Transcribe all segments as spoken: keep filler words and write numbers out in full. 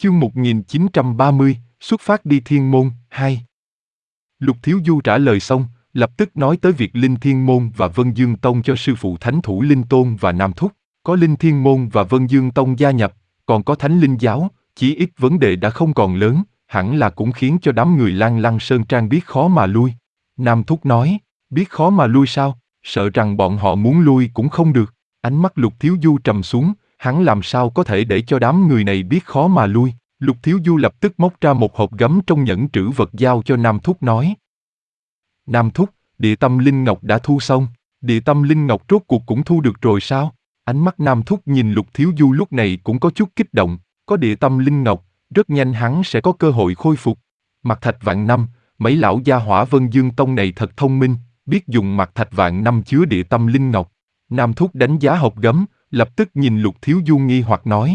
Chương một nghìn chín trăm ba mươi, xuất phát đi Thiên Môn, hai. Lục Thiếu Du trả lời xong, lập tức nói tới việc Linh Thiên Môn và Vân Dương Tông cho sư phụ Thánh Thủ Linh Tôn và Nam Thúc. Có Linh Thiên Môn và Vân Dương Tông gia nhập, còn có Thánh Linh Giáo, chí ít vấn đề đã không còn lớn, hẳn là cũng khiến cho đám người Lan Lăng Sơn Trang biết khó mà lui. Nam Thúc nói, biết khó mà lui sao, sợ rằng bọn họ muốn lui cũng không được. Ánh mắt Lục Thiếu Du trầm xuống, hắn làm sao có thể để cho đám người này biết khó mà lui. Lục Thiếu Du lập tức móc ra một hộp gấm trong nhẫn trữ vật giao cho Nam Thúc nói. Nam Thúc, địa tâm linh ngọc đã thu xong, địa tâm linh ngọc rốt cuộc cũng thu được rồi sao? Ánh mắt Nam Thúc nhìn Lục Thiếu Du lúc này cũng có chút kích động, có địa tâm linh ngọc, rất nhanh hắn sẽ có cơ hội khôi phục. Mạc Thạch Vạn Năm, mấy lão gia hỏa Vân Dương Tông này thật thông minh, biết dùng Mạc Thạch Vạn Năm chứa địa tâm linh ngọc. Nam Thúc đánh giá hộp gấm, lập tức nhìn Lục Thiếu Du nghi hoặc nói.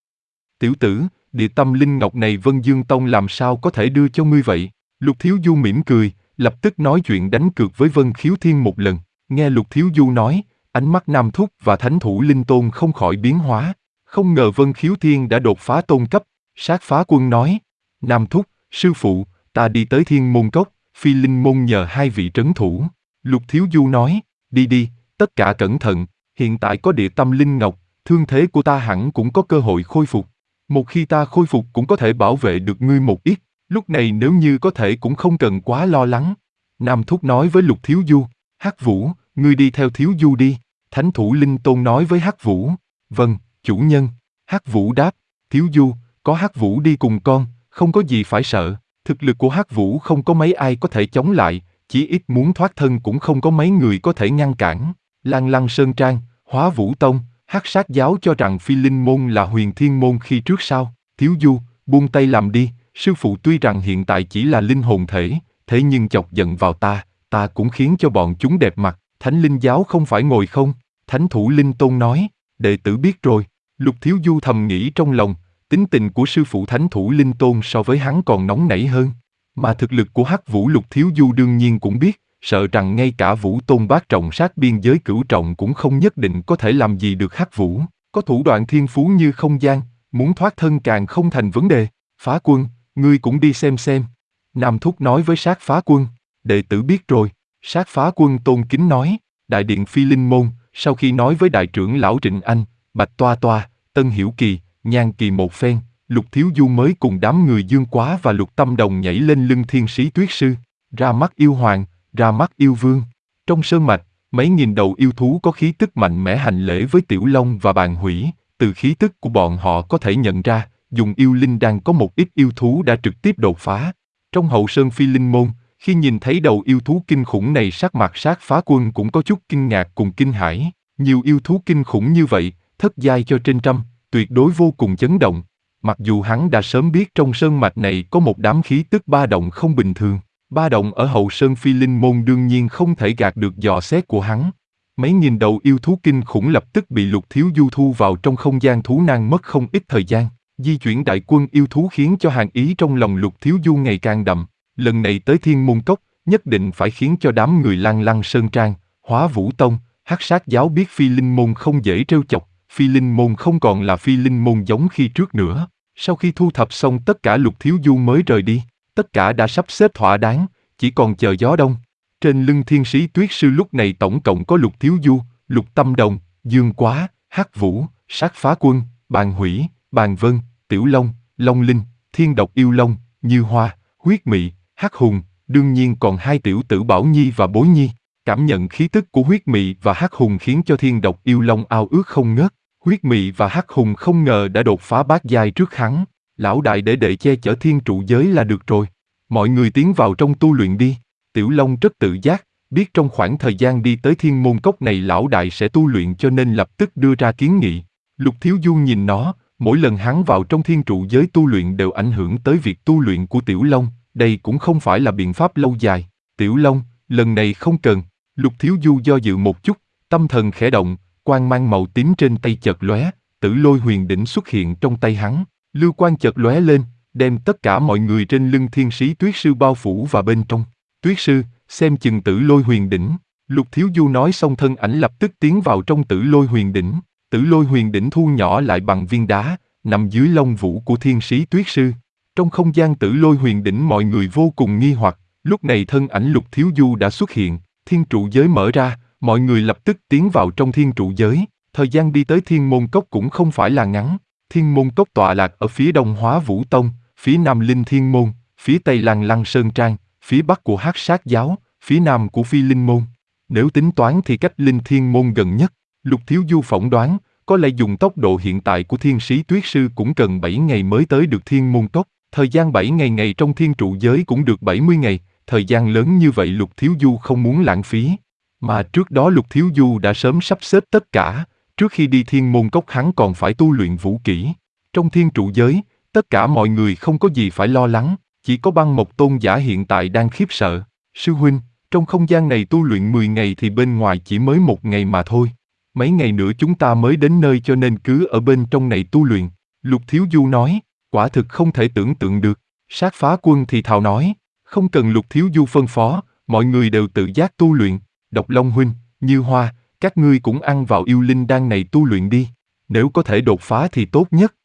Tiểu tử, địa tâm linh ngọc này Vân Dương Tông làm sao có thể đưa cho ngươi vậy? Lục Thiếu Du mỉm cười, lập tức nói chuyện đánh cược với Vân Khiếu Thiên một lần. Nghe Lục Thiếu Du nói, ánh mắt Nam Thúc và Thánh Thủ Linh Tôn không khỏi biến hóa. Không ngờ Vân Khiếu Thiên đã đột phá tôn cấp. Sát Phá Quân nói, Nam Thúc, sư phụ, ta đi tới Thiên Môn Cốc, Phi Linh Môn nhờ hai vị trấn thủ. Lục Thiếu Du nói, đi đi, tất cả cẩn thận, hiện tại có địa tâm linh ngọc, thương thế của ta hẳn cũng có cơ hội khôi phục. Một khi ta khôi phục cũng có thể bảo vệ được ngươi một ít, lúc này nếu như có thể cũng không cần quá lo lắng. Nam Thúc nói với Lục Thiếu Du, Hắc Vũ, ngươi đi theo Thiếu Du đi. Thánh Thủ Linh Tôn nói với Hắc Vũ, vâng, chủ nhân. Hắc Vũ đáp, Thiếu Du, có Hắc Vũ đi cùng con, không có gì phải sợ. Thực lực của Hắc Vũ không có mấy ai có thể chống lại, chỉ ít muốn thoát thân cũng không có mấy người có thể ngăn cản. Lan Lăng Sơn Trang, Hóa Vũ Tông, Hắc Sát Giáo cho rằng Phi Linh Môn là Huyền Thiên Môn khi trước sao? Thiếu Du, buông tay làm đi, sư phụ tuy rằng hiện tại chỉ là linh hồn thể, thế nhưng chọc giận vào ta, ta cũng khiến cho bọn chúng đẹp mặt. Thánh Linh Giáo không phải ngồi không? Thánh Thủ Linh Tôn nói, đệ tử biết rồi. Lục Thiếu Du thầm nghĩ trong lòng, tính tình của sư phụ Thánh Thủ Linh Tôn so với hắn còn nóng nảy hơn. Mà thực lực của Hắc Vũ Lục Thiếu Du đương nhiên cũng biết, sợ rằng ngay cả Vũ Tôn bát trọng sát biên giới cửu trọng cũng không nhất định có thể làm gì được Hắc Vũ. Có thủ đoạn thiên phú như không gian, muốn thoát thân càng không thành vấn đề. Phá Quân, ngươi cũng đi xem xem. Nam Thúc nói với Sát Phá Quân, đệ tử biết rồi. Sát Phá Quân tôn kính nói, đại điện Phi Linh Môn, sau khi nói với đại trưởng lão Trịnh Anh, Bạch Toa Toa, Tân Hiểu Kỳ, Nhan Kỳ một phen, Lục Thiếu Du mới cùng đám người Dương Quá và Lục Tâm Đồng nhảy lên lưng Thiên Sĩ Tuyết Sư, ra mắt yêu hoàng, ra mắt yêu vương. Trong sơn mạch, mấy nghìn đầu yêu thú có khí tức mạnh mẽ hành lễ với Tiểu Long và Bàn Hủy, từ khí tức của bọn họ có thể nhận ra, dùng yêu linh đan có một ít yêu thú đã trực tiếp đột phá. Trong hậu sơn Phi Linh Môn, khi nhìn thấy đầu yêu thú kinh khủng này sắc mặt Sát Phá Quân cũng có chút kinh ngạc cùng kinh hãi. Nhiều yêu thú kinh khủng như vậy, thất giai cho trên trăm, tuyệt đối vô cùng chấn động. Mặc dù hắn đã sớm biết trong sơn mạch này có một đám khí tức ba động không bình thường. Ba động ở hậu sơn Phi Linh Môn đương nhiên không thể gạt được dò xét của hắn. Mấy nghìn đầu yêu thú kinh khủng lập tức bị Lục Thiếu Du thu vào trong không gian thú nan mất không ít thời gian. Di chuyển đại quân yêu thú khiến cho hàn ý trong lòng Lục Thiếu Du ngày càng đậm. Lần này tới Thiên Môn Cốc, nhất định phải khiến cho đám người Lan Lăng Sơn Trang, Hóa Vũ Tông, Hắc Sát Giáo biết Phi Linh Môn không dễ trêu chọc. Phi Linh Môn không còn là Phi Linh Môn giống khi trước nữa. Sau khi thu thập xong tất cả Lục Thiếu Du mới rời đi. Tất cả đã sắp xếp thỏa đáng, chỉ còn chờ gió đông. Trên lưng Thiên Sĩ Tuyết Sư lúc này tổng cộng có Lục Thiếu Du, Lục Tâm Đồng, Dương Quá, Hắc Vũ, Sát Phá Quân, Bàn Hủy, Bàn Vân, Tiểu Long, Long Linh, Thiên Độc Yêu Long, Như Hoa, Huyết Mị, Hắc Hùng, đương nhiên còn hai tiểu tử Bảo Nhi và Bối Nhi. Cảm nhận khí tức của Huyết Mị và Hắc Hùng khiến cho Thiên Độc Yêu Long ao ước không ngớt. Huyết Mị và Hắc Hùng không ngờ đã đột phá bát giai trước hắn. Lão đại để đệ che chở thiên trụ giới là được rồi. Mọi người tiến vào trong tu luyện đi. Tiểu Long rất tự giác, biết trong khoảng thời gian đi tới Thiên Môn Cốc này lão đại sẽ tu luyện cho nên lập tức đưa ra kiến nghị. Lục Thiếu Du nhìn nó, mỗi lần hắn vào trong thiên trụ giới tu luyện đều ảnh hưởng tới việc tu luyện của Tiểu Long, đây cũng không phải là biện pháp lâu dài. Tiểu Long, lần này không cần. Lục Thiếu Du do dự một chút, tâm thần khẽ động, quang mang màu tím trên tay chợt lóe, Tử Lôi Huyền Đỉnh xuất hiện trong tay hắn, lưu quang chợt lóe lên, đem tất cả mọi người trên lưng Thiên Sĩ Tuyết Sư bao phủ vào bên trong. Tuyết Sư, xem chừng Tử Lôi Huyền Đỉnh. Lục Thiếu Du nói xong thân ảnh lập tức tiến vào trong Tử Lôi Huyền Đỉnh. Tử Lôi Huyền Đỉnh thu nhỏ lại bằng viên đá, nằm dưới lông vũ của thiên sĩ tuyết sư. Trong không gian tử lôi huyền đỉnh mọi người vô cùng nghi hoặc, lúc này thân ảnh Lục Thiếu Du đã xuất hiện, thiên trụ giới mở ra, mọi người lập tức tiến vào trong thiên trụ giới, thời gian đi tới thiên môn cốc cũng không phải là ngắn. Thiên môn cốc tọa lạc ở phía đông Hóa Vũ Tông, phía nam Linh Thiên Môn, phía tây Lăng Lăng Sơn Trang, phía bắc của Hắc Sát Giáo, phía nam của Phi Linh Môn. Nếu tính toán thì cách Linh Thiên Môn gần nhất. Lục Thiếu Du phỏng đoán, có lẽ dùng tốc độ hiện tại của thiên sĩ tuyết sư cũng cần bảy ngày mới tới được thiên môn cốc. Thời gian bảy ngày ngày trong thiên trụ giới cũng được bảy mươi ngày, thời gian lớn như vậy Lục Thiếu Du không muốn lãng phí. Mà trước đó Lục Thiếu Du đã sớm sắp xếp tất cả, trước khi đi thiên môn cốc hắn còn phải tu luyện vũ kỹ. Trong thiên trụ giới, tất cả mọi người không có gì phải lo lắng, chỉ có Băng Mộc Tôn giả hiện tại đang khiếp sợ. Sư huynh, trong không gian này tu luyện mười ngày thì bên ngoài chỉ mới một ngày mà thôi. Mấy ngày nữa chúng ta mới đến nơi cho nên cứ ở bên trong này tu luyện. Lục Thiếu Du nói, quả thực không thể tưởng tượng được. Sát Phá Quân thì thào nói, không cần Lục Thiếu Du phân phó, mọi người đều tự giác tu luyện. Độc Long huynh, Như Hoa, các ngươi cũng ăn vào yêu linh đan này tu luyện đi. Nếu có thể đột phá thì tốt nhất.